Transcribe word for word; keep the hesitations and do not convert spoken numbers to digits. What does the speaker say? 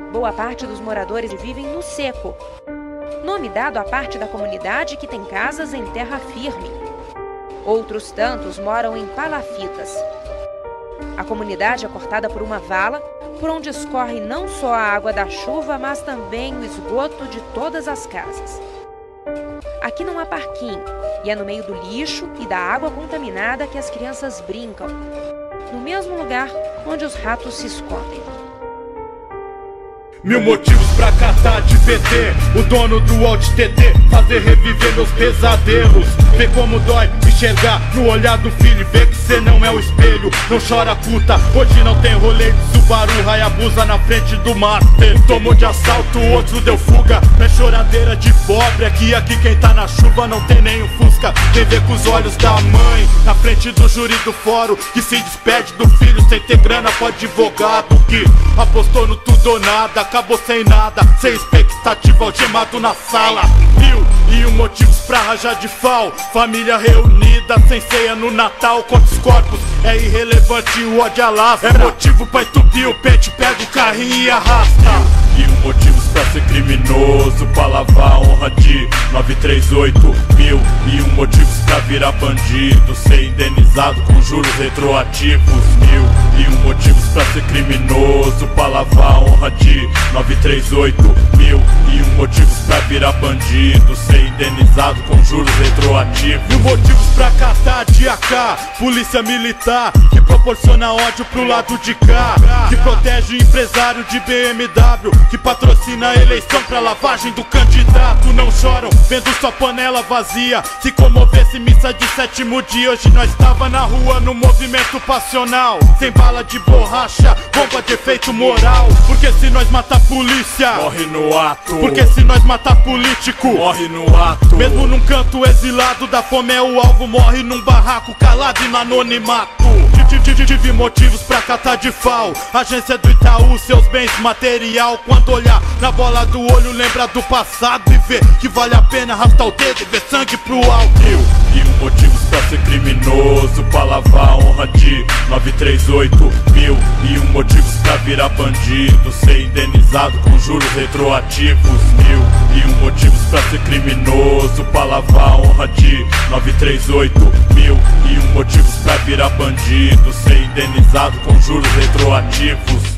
Boa parte dos moradores vivem no seco, nome dado à parte da comunidade que tem casas em terra firme. Outros tantos moram em palafitas. A comunidade é cortada por uma vala, por onde escorre não só a água da chuva, mas também o esgoto de todas as casas. Aqui não há parquinho, e é no meio do lixo e da água contaminada que as crianças brincam, no mesmo lugar onde os ratos se escondem. Mil motivos pra catar de P T, o dono do Alt T T, fazer reviver meus pesadelos. Vê como dói enxergar no olhar do filho, vê que cê não é o espelho. Não chora puta, hoje não tem rolê de Subaru, Hayabusa na frente do Master. Um tomou de assalto, o outro deu fuga, não é choradeira de pobre, é que aqui quem tá na chuva não tem nem o Fusca. Vem ver com os olhos da mãe, na frente do júri do fórum, que se despede do filho sem ter grana pro advogado, que apostou no tudo ou nada, acabou sem nada, sem expectativa, algemado na sala. Mil e um motivos pra rajar de fal, família reunida, sem ceia no Natal. Quantos corpos, é irrelevante, o ódio alastra. É motivo pra entupir o pente, pega o carrinho e arrasta. Mil e um motivos pra ser criminoso, pra lavar a honra de nove três oito. Mil e um motivos pra virar bandido, ser indenizado com juros retroativos. Mil e um motivos pra ser criminoso, pra lavar a honra de nove três oito. Mil e um motivos pra virar bandido, ser indenizado com juros retroativos. Mil motivos pra catar de A K, polícia militar, que proporciona ódio pro lado de cá, que protege o empresário de B M W, que patrocina a eleição pra lavagem do candidato. Não choram vendo sua panela vazia, se comovesse missa de sétimo dia. Hoje nós tava na rua no movimento passional, sem bala de borracha, bomba de efeito moral. Porque se nós matar a polícia, morre no ato. Porque se nós matar político, morre no ato. Mesmo num canto exilado da fome é o alvo, morre num barraco calado e no anonimato. Tive motivos pra catar de fal, agência do Itaú, seus bens material. Quando olhar na bola do olho, lembra do passado e vê que vale a pena arrastar o dedo e ver sangue pro alto. Mil e um motivos pra ser criminoso, pra lavar a honra de nove três oito. Mil e um motivos pra virar bandido, ser indenizado com juros retroativos. Mil e um motivos pra ser criminoso, pra lavar a honra de nove três oito. Mil e um motivos pra virar bandido, ser indenizado com juros retroativos.